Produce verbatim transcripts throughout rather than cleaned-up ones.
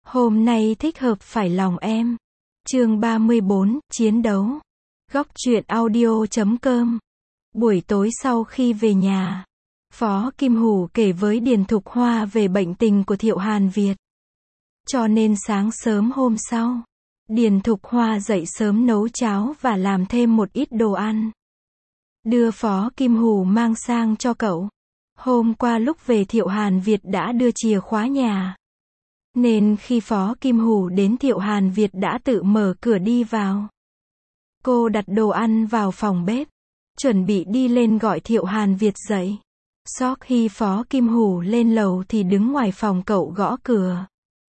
Hôm nay thích hợp phải lòng em. Chương ba mươi bốn, chiến đấu. Góc truyện audio chấm com. Buổi tối sau khi về nhà, Phó Kim Hủ kể với Điền Thục Hoa về bệnh tình của Thiệu Hàn Việt. Cho nên sáng sớm hôm sau, Điền Thục Hoa dậy sớm nấu cháo và làm thêm một ít đồ ăn. Đưa Phó Kim Hủ mang sang cho cậu. Hôm qua lúc về Thiệu Hàn Việt đã đưa chìa khóa nhà. Nên khi Phó Kim Hủ đến Thiệu Hàn Việt đã tự mở cửa đi vào. Cô đặt đồ ăn vào phòng bếp, chuẩn bị đi lên gọi Thiệu Hàn Việt dậy. Sau khi Phó Kim Hủ lên lầu thì đứng ngoài phòng cậu gõ cửa.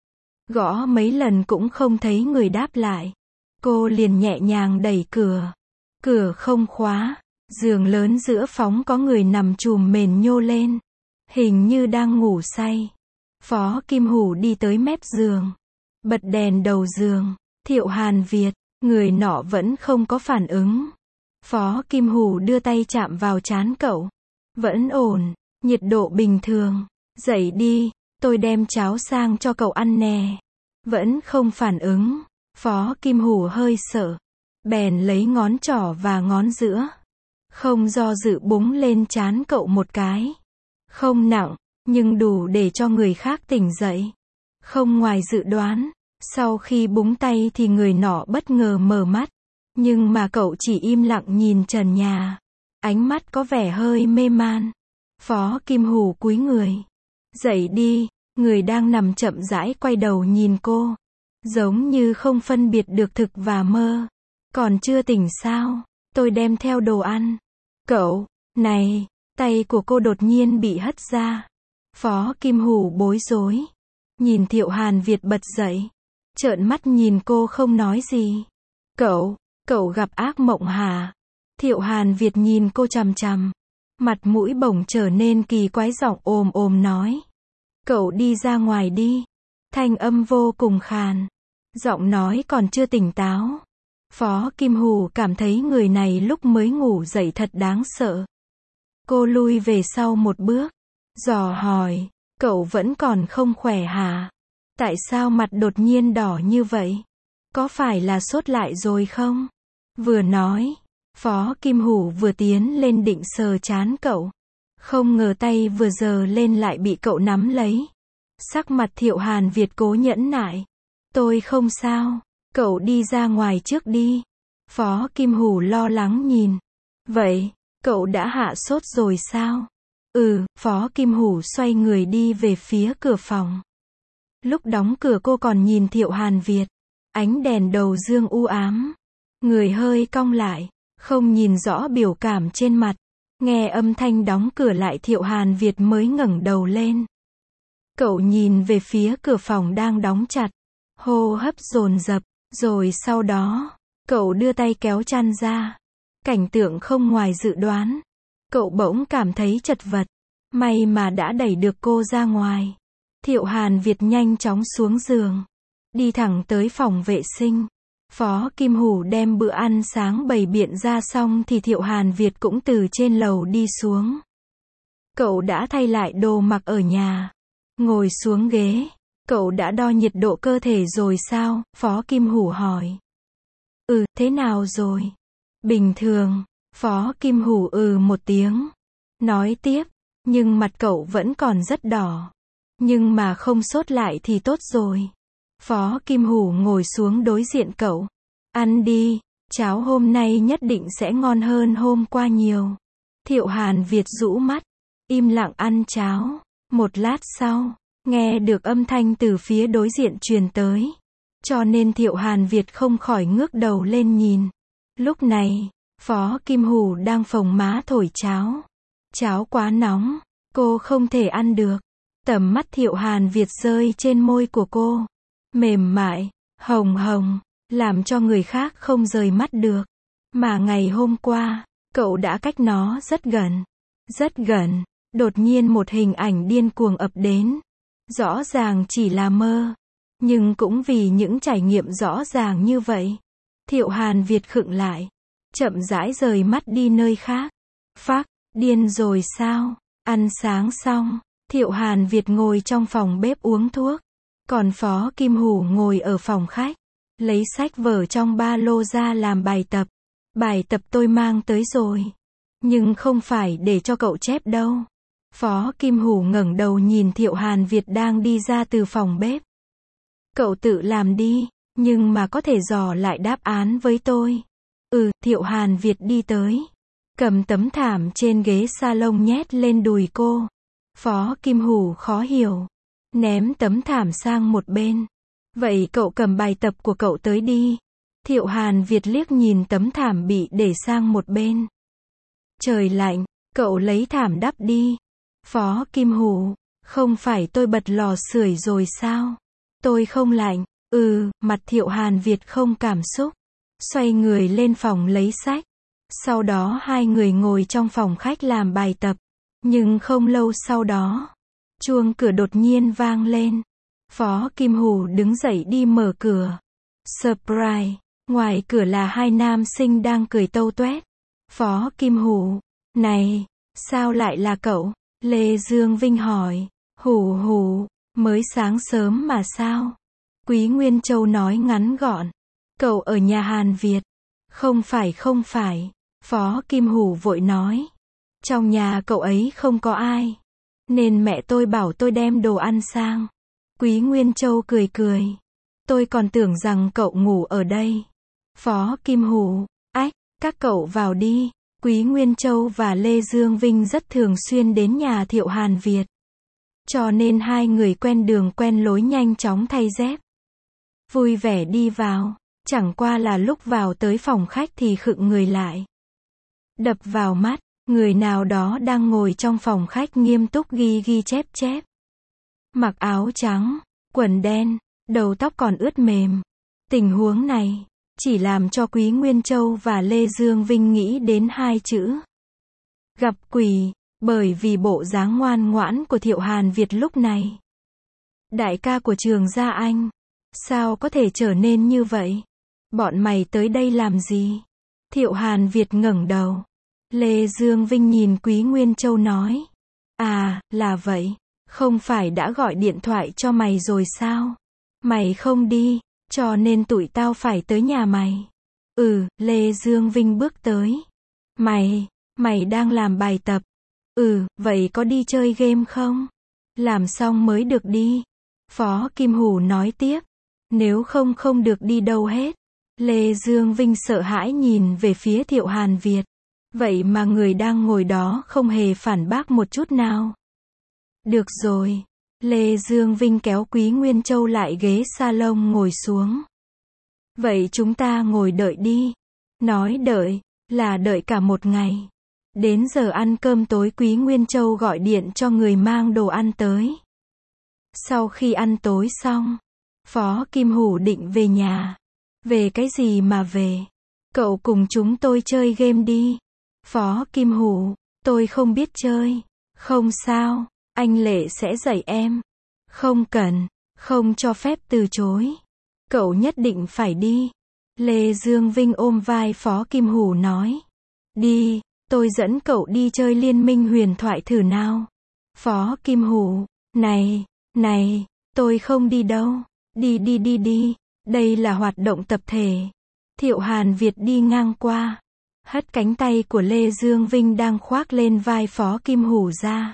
Gõ mấy lần cũng không thấy người đáp lại. Cô liền nhẹ nhàng đẩy cửa. Cửa không khóa. Giường lớn giữa phòng có người nằm chùm mền nhô lên. Hình như đang ngủ say. Phó Kim Hủ đi tới mép giường. Bật đèn đầu giường. Thiệu Hàn Việt. Người nọ vẫn không có phản ứng. Phó Kim Hủ đưa tay chạm vào trán cậu. Vẫn ổn. Nhiệt độ bình thường. Dậy đi. Tôi đem cháo sang cho cậu ăn nè. Vẫn không phản ứng. Phó Kim Hủ hơi sợ. Bèn lấy ngón trỏ và ngón giữa. Không do dự búng lên trán cậu một cái. Không nặng, nhưng đủ để cho người khác tỉnh dậy. Không ngoài dự đoán. Sau khi búng tay thì người nọ bất ngờ mở mắt. Nhưng mà cậu chỉ im lặng nhìn trần nhà. Ánh mắt có vẻ hơi mê man. Phó Kim Hủ cúi người. Dậy đi. Người đang nằm chậm rãi quay đầu nhìn cô. Giống như không phân biệt được thực và mơ. Còn chưa tỉnh sao? Tôi đem theo đồ ăn. Cậu, này, tay của cô đột nhiên bị hất ra. Phó Kim Hủ bối rối. Nhìn Thiệu Hàn Việt bật dậy. Trợn mắt nhìn cô không nói gì. Cậu, cậu gặp ác mộng hả? Thiệu Hàn Việt nhìn cô chằm chằm. Mặt mũi bỗng trở nên kỳ quái, giọng ồm ồm nói. Cậu đi ra ngoài đi. Thanh âm vô cùng khàn. Giọng nói còn chưa tỉnh táo. Phó Kim Hủ cảm thấy người này lúc mới ngủ dậy thật đáng sợ. Cô lui về sau một bước. Dò hỏi. Cậu vẫn còn không khỏe hả? Tại sao mặt đột nhiên đỏ như vậy? Có phải là sốt lại rồi không? Vừa nói, Phó Kim Hủ vừa tiến lên định sờ trán cậu. Không ngờ tay vừa giơ lên lại bị cậu nắm lấy. Sắc mặt Thiệu Hàn Việt cố nhẫn nại. Tôi không sao. Cậu đi ra ngoài trước đi. Phó Kim Hủ lo lắng nhìn. Vậy, cậu đã hạ sốt rồi sao? Ừ, Phó Kim Hủ xoay người đi về phía cửa phòng. Lúc đóng cửa cô còn nhìn Thiệu Hàn Việt. Ánh đèn đầu giường u ám. Người hơi cong lại, không nhìn rõ biểu cảm trên mặt. Nghe âm thanh đóng cửa lại Thiệu Hàn Việt mới ngẩng đầu lên. Cậu nhìn về phía cửa phòng đang đóng chặt. Hô hấp dồn dập. Rồi sau đó, cậu đưa tay kéo chăn ra. Cảnh tượng không ngoài dự đoán. Cậu bỗng cảm thấy chật vật. May mà đã đẩy được cô ra ngoài. Thiệu Hàn Việt nhanh chóng xuống giường. Đi thẳng tới phòng vệ sinh. Phó Kim Hủ đem bữa ăn sáng bày biện ra xong thì Thiệu Hàn Việt cũng từ trên lầu đi xuống. Cậu đã thay lại đồ mặc ở nhà. Ngồi xuống ghế. Cậu đã đo nhiệt độ cơ thể rồi sao? Phó Kim Hủ hỏi. Ừ, thế nào rồi? Bình thường. Phó Kim Hủ ừ một tiếng. Nói tiếp. Nhưng mặt cậu vẫn còn rất đỏ. Nhưng mà không sốt lại thì tốt rồi. Phó Kim Hủ ngồi xuống đối diện cậu. Ăn đi. Cháo hôm nay nhất định sẽ ngon hơn hôm qua nhiều. Thiệu Hàn Việt rũ mắt. Im lặng ăn cháo. Một lát sau. Nghe được âm thanh từ phía đối diện truyền tới. Cho nên Thiệu Hàn Việt không khỏi ngước đầu lên nhìn. Lúc này, Phó Kim Hủ đang phồng má thổi cháo. Cháo quá nóng. Cô không thể ăn được. Tầm mắt Thiệu Hàn Việt rơi trên môi của cô. Mềm mại, hồng hồng, làm cho người khác không rời mắt được. Mà ngày hôm qua, cậu đã cách nó rất gần. Rất gần. Đột nhiên một hình ảnh điên cuồng ập đến. Rõ ràng chỉ là mơ. Nhưng cũng vì những trải nghiệm rõ ràng như vậy. Thiệu Hàn Việt khựng lại. Chậm rãi rời mắt đi nơi khác. Phác, điên rồi sao? Ăn sáng xong. Thiệu Hàn Việt ngồi trong phòng bếp uống thuốc. Còn Phó Kim Hủ ngồi ở phòng khách, lấy sách vở trong ba lô ra làm bài tập. Bài tập tôi mang tới rồi. Nhưng không phải để cho cậu chép đâu. Phó Kim Hủ ngẩng đầu nhìn Thiệu Hàn Việt đang đi ra từ phòng bếp. Cậu tự làm đi, nhưng mà có thể dò lại đáp án với tôi. Ừ, Thiệu Hàn Việt đi tới. Cầm tấm thảm trên ghế salon nhét lên đùi cô. Phó Kim Hủ khó hiểu. Ném tấm thảm sang một bên. Vậy cậu cầm bài tập của cậu tới đi. Thiệu Hàn Việt liếc nhìn tấm thảm bị để sang một bên. Trời lạnh, cậu lấy thảm đắp đi. Phó Kim Hủ, không phải tôi bật lò sưởi rồi sao? Tôi không lạnh. Ừ, mặt Thiệu Hàn Việt không cảm xúc. Xoay người lên phòng lấy sách. Sau đó hai người ngồi trong phòng khách làm bài tập. Nhưng không lâu sau đó, chuông cửa đột nhiên vang lên. Phó Kim Hủ đứng dậy đi mở cửa. Surprise! Ngoài cửa là hai nam sinh đang cười tâu tuét. Phó Kim Hủ, này, sao lại là cậu? Lê Dương Vinh hỏi. Hủ hủ, mới sáng sớm mà sao? Quý Nguyên Châu nói ngắn gọn. Cậu ở nhà Hàn Việt. Không phải không phải. Phó Kim Hủ vội nói. Trong nhà cậu ấy không có ai. Nên mẹ tôi bảo tôi đem đồ ăn sang. Quý Nguyên Châu cười cười. Tôi còn tưởng rằng cậu ngủ ở đây. Phó Kim Hủ, ách, các cậu vào đi. Quý Nguyên Châu và Lê Dương Vinh rất thường xuyên đến nhà Thiệu Hàn Việt. Cho nên hai người quen đường quen lối nhanh chóng thay dép. Vui vẻ đi vào. Chẳng qua là lúc vào tới phòng khách thì khựng người lại. Đập vào mắt, người nào đó đang ngồi trong phòng khách nghiêm túc ghi ghi chép chép. Mặc áo trắng, quần đen, đầu tóc còn ướt mềm. Tình huống này chỉ làm cho Quý Nguyên Châu và Lê Dương Vinh nghĩ đến hai chữ. Gặp quỷ, bởi vì bộ dáng ngoan ngoãn của Thiệu Hàn Việt lúc này. Đại ca của Trường Gia Anh, sao có thể trở nên như vậy? Bọn mày tới đây làm gì? Thiệu Hàn Việt ngẩng đầu. Lê Dương Vinh nhìn Quý Nguyên Châu nói. À, là vậy. Không phải đã gọi điện thoại cho mày rồi sao? Mày không đi, cho nên tụi tao phải tới nhà mày. Ừ, Lê Dương Vinh bước tới. Mày, mày đang làm bài tập. Ừ, vậy có đi chơi game không? Làm xong mới được đi. Phó Kim Hủ nói tiếp. Nếu không không được đi đâu hết. Lê Dương Vinh sợ hãi nhìn về phía Thiệu Hàn Việt. Vậy mà người đang ngồi đó không hề phản bác một chút nào. Được rồi. Lê Dương Vinh kéo Quý Nguyên Châu lại ghế salon ngồi xuống. Vậy chúng ta ngồi đợi đi. Nói đợi, là đợi cả một ngày. Đến giờ ăn cơm tối Quý Nguyên Châu gọi điện cho người mang đồ ăn tới. Sau khi ăn tối xong, Phó Kim Hủ định về nhà. Về cái gì mà về? Cậu cùng chúng tôi chơi game đi. Phó Kim Hủ, tôi không biết chơi. Không sao, anh Lệ sẽ dạy em. Không cần, không cho phép từ chối. Cậu nhất định phải đi. Lê Dương Vinh ôm vai Phó Kim Hủ nói. Đi, tôi dẫn cậu đi chơi Liên Minh Huyền Thoại thử nào. Phó Kim Hủ, này, này, tôi không đi đâu. Đi đi đi đi, đây là hoạt động tập thể. Thiệu Hàn Việt đi ngang qua. Hất cánh tay của Lê Dương Vinh đang khoác lên vai Phó Kim Hủ ra.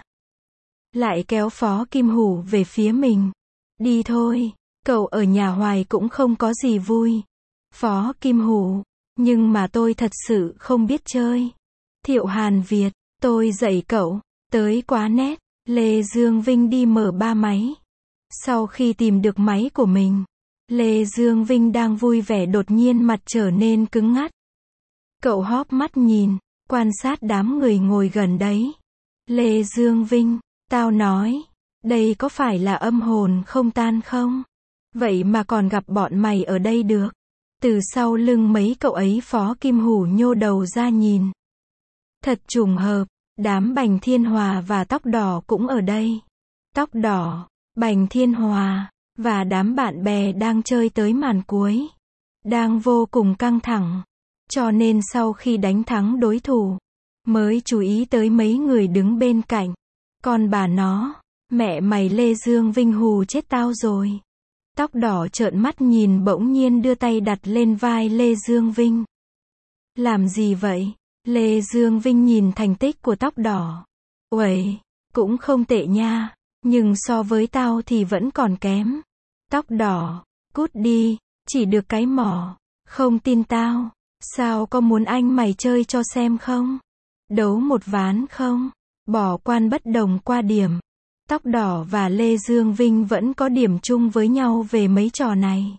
Lại kéo Phó Kim Hủ về phía mình. Đi thôi, cậu ở nhà hoài cũng không có gì vui. Phó Kim Hủ, nhưng mà tôi thật sự không biết chơi. Thiệu Hàn Việt, tôi dạy cậu, tới quá nét. Lê Dương Vinh đi mở ba máy. Sau khi tìm được máy của mình, Lê Dương Vinh đang vui vẻ đột nhiên mặt trở nên cứng ngắt. Cậu hóp mắt nhìn, quan sát đám người ngồi gần đấy. Lê Dương Vinh, tao nói, đây có phải là âm hồn không tan không? Vậy mà còn gặp bọn mày ở đây được. Từ sau lưng mấy cậu ấy Phó Kim Hủ nhô đầu ra nhìn. Thật trùng hợp, đám Bành Thiên Hòa và Tóc Đỏ cũng ở đây. Tóc Đỏ, Bành Thiên Hòa, và đám bạn bè đang chơi tới màn cuối. Đang vô cùng căng thẳng. Cho nên sau khi đánh thắng đối thủ, mới chú ý tới mấy người đứng bên cạnh. Còn bà nó, mẹ mày Lê Dương Vinh hù chết tao rồi. Tóc đỏ trợn mắt nhìn bỗng nhiên đưa tay đặt lên vai Lê Dương Vinh. Làm gì vậy? Lê Dương Vinh nhìn thành tích của tóc đỏ. Uầy, cũng không tệ nha, nhưng so với tao thì vẫn còn kém. Tóc đỏ, cút đi, chỉ được cái mỏ. Không tin tao, sao có muốn anh mày chơi cho xem không? Đấu một ván không? Bỏ quan bất đồng qua điểm. Tóc đỏ và Lê Dương Vinh vẫn có điểm chung với nhau về mấy trò này.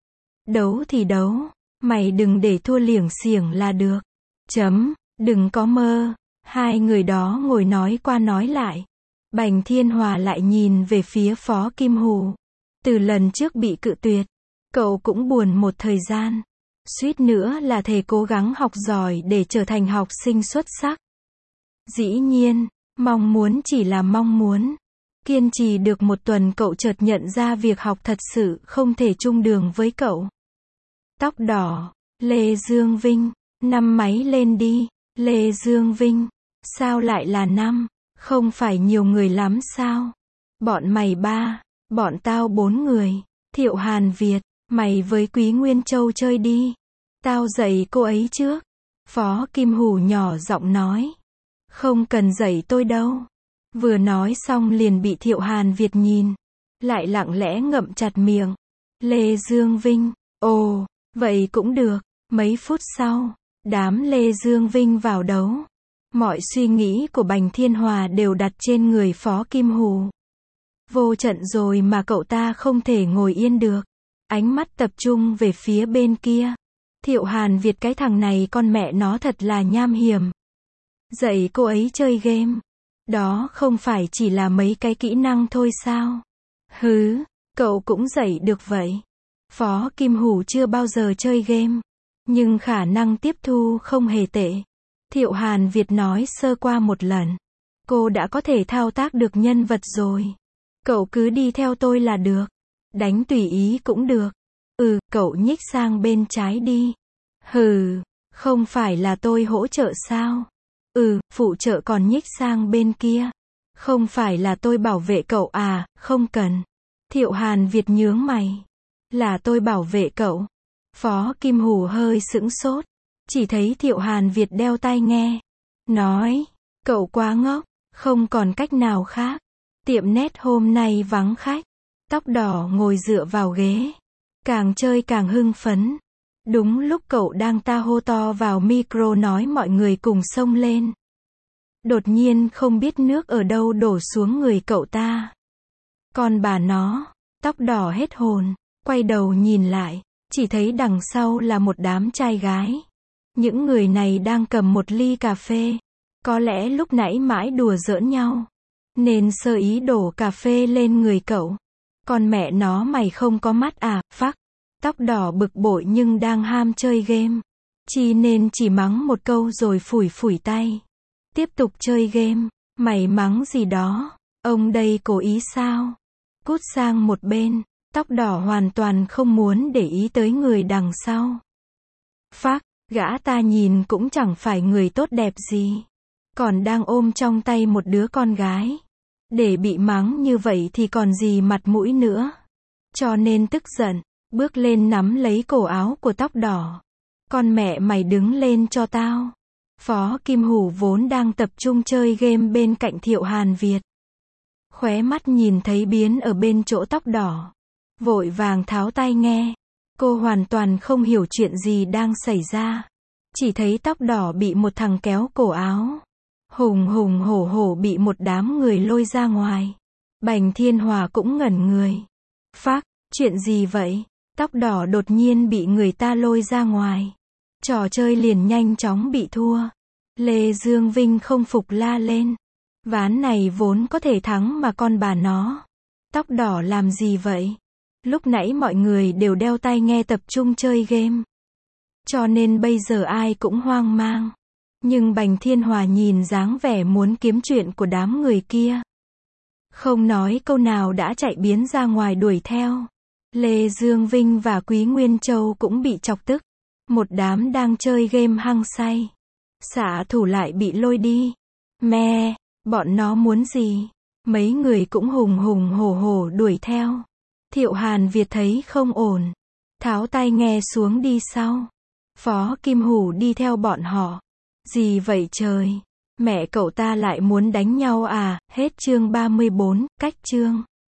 Đấu thì đấu, mày đừng để thua liểng xiểng là được. Chấm, đừng có mơ. Hai người đó ngồi nói qua nói lại. Bành Thiên Hòa lại nhìn về phía Phó Kim Hù. Từ lần trước bị cự tuyệt, cậu cũng buồn một thời gian. Suýt nữa là thề cố gắng học giỏi để trở thành học sinh xuất sắc. Dĩ nhiên, mong muốn chỉ là mong muốn. Kiên trì được một tuần cậu chợt nhận ra việc học thật sự không thể chung đường với cậu. Tóc đỏ, Lê Dương Vinh, năm máy lên đi. Lê Dương Vinh, sao lại là năm? Không phải nhiều người lắm sao? Bọn mày ba, bọn tao bốn người. Thiệu Hàn Việt, mày với Quý Nguyên Châu chơi đi. Tao dạy cô ấy trước. Phó Kim Hù nhỏ giọng nói. Không cần dạy tôi đâu. Vừa nói xong liền bị Thiệu Hàn Việt nhìn. Lại lặng lẽ ngậm chặt miệng. Lê Dương Vinh, ồ, vậy cũng được. Mấy phút sau, đám Lê Dương Vinh vào đấu. Mọi suy nghĩ của Bành Thiên Hòa đều đặt trên người Phó Kim Hù. Vô trận rồi mà cậu ta không thể ngồi yên được. Ánh mắt tập trung về phía bên kia. Thiệu Hàn Việt, cái thằng này con mẹ nó thật là nham hiểm. Dạy cô ấy chơi game. Đó không phải chỉ là mấy cái kỹ năng thôi sao? Hứ, cậu cũng dạy được vậy. Phó Kim Hù chưa bao giờ chơi game, nhưng khả năng tiếp thu không hề tệ. Thiệu Hàn Việt nói sơ qua một lần. Cô đã có thể thao tác được nhân vật rồi. Cậu cứ đi theo tôi là được. Đánh tùy ý cũng được. Ừ, cậu nhích sang bên trái đi. Hừ, không phải là tôi hỗ trợ sao? Ừ, phụ trợ còn nhích sang bên kia. Không phải là tôi bảo vệ cậu à, không cần. Thiệu Hàn Việt nhướng mày. Là tôi bảo vệ cậu. Phó Kim Hù hơi sững sốt. Chỉ thấy Thiệu Hàn Việt đeo tai nghe. Nói, cậu quá ngốc, không còn cách nào khác. Tiệm nét hôm nay vắng khách. Tóc đỏ ngồi dựa vào ghế. Càng chơi càng hưng phấn. Đúng lúc cậu đang ta hô to vào micro nói mọi người cùng xông lên. Đột nhiên không biết nước ở đâu đổ xuống người cậu ta. Còn bà nó, tóc đỏ hết hồn, quay đầu nhìn lại, chỉ thấy đằng sau là một đám trai gái. Những người này đang cầm một ly cà phê. Có lẽ lúc nãy mãi đùa giỡn nhau, nên sơ ý đổ cà phê lên người cậu. Còn mẹ nó mày không có mắt à, phắc. Tóc đỏ bực bội nhưng đang ham chơi game. Chi nên chỉ mắng một câu rồi phủi phủi tay. Tiếp tục chơi game. Mày mắng gì đó? Ông đây cố ý sao? Cút sang một bên. Tóc đỏ hoàn toàn không muốn để ý tới người đằng sau. Phác, gã ta nhìn cũng chẳng phải người tốt đẹp gì. Còn đang ôm trong tay một đứa con gái. Để bị mắng như vậy thì còn gì mặt mũi nữa. Cho nên tức giận, bước lên nắm lấy cổ áo của tóc đỏ. Con mẹ mày đứng lên cho tao. Phó Kim Hù vốn đang tập trung chơi game bên cạnh Thiệu Hàn Việt. Khóe mắt nhìn thấy biến ở bên chỗ tóc đỏ. Vội vàng tháo tai nghe. Cô hoàn toàn không hiểu chuyện gì đang xảy ra. Chỉ thấy tóc đỏ bị một thằng kéo cổ áo. Hùng hùng hổ hổ bị một đám người lôi ra ngoài. Bành Thiên Hòa cũng ngẩn người. Phác, chuyện gì vậy? Tóc đỏ đột nhiên bị người ta lôi ra ngoài. Trò chơi liền nhanh chóng bị thua. Lê Dương Vinh không phục la lên. Ván này vốn có thể thắng mà con bà nó. Tóc đỏ làm gì vậy? Lúc nãy mọi người đều đeo tai nghe tập trung chơi game. Cho nên bây giờ ai cũng hoang mang. Nhưng Bành Thiên Hòa nhìn dáng vẻ muốn kiếm chuyện của đám người kia. Không nói câu nào đã chạy biến ra ngoài đuổi theo. Lê Dương Vinh và Quý Nguyên Châu cũng bị chọc tức. Một đám đang chơi game hăng say. Xạ thủ lại bị lôi đi. Me, bọn nó muốn gì? Mấy người cũng hùng hùng hổ hổ đuổi theo. Thiệu Hàn Việt thấy không ổn, tháo tai nghe xuống đi sau. Phó Kim Hủ đi theo bọn họ. Gì vậy trời? Mẹ cậu ta lại muốn đánh nhau à? Hết chương ba mươi bốn, cách chương.